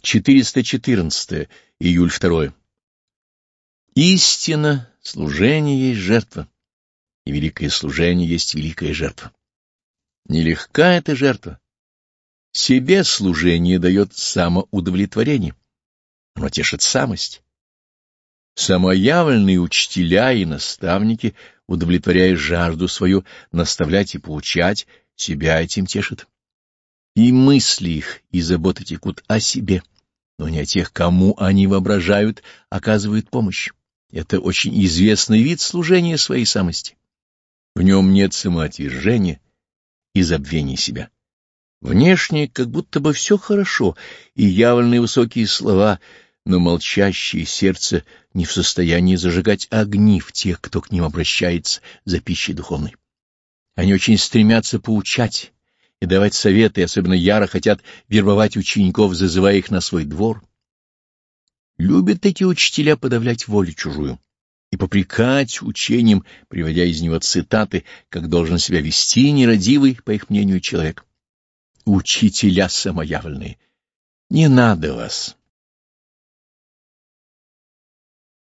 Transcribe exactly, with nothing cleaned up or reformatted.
четыреста четырнадцатое. Июль второе. Истина, служение есть жертва, и великое служение есть великая жертва. Нелегка эта жертва. Себе служение дает самоудовлетворение, оно тешит самость. Самоявленные учителя и наставники, удовлетворяя жажду свою наставлять и поучать, себя этим тешат. И мысли их, и заботы текут о себе, но не о тех, кому они воображают, оказывают помощь. Это очень известный вид служения своей самости. В нем нет самоотвержения и забвения себя. Внешне как будто бы все хорошо, и явленные высокие слова, но молчащее сердце не в состоянии зажигать огни в тех, кто к ним обращается за пищей духовной. Они очень стремятся поучать и давать советы, и особенно яро хотят вербовать учеников, зазывая их на свой двор. Любят эти учителя подавлять волю чужую и попрекать учением, приводя из него цитаты, как должен себя вести нерадивый, по их мнению, человек. Учителя самоявленные, не надо вас.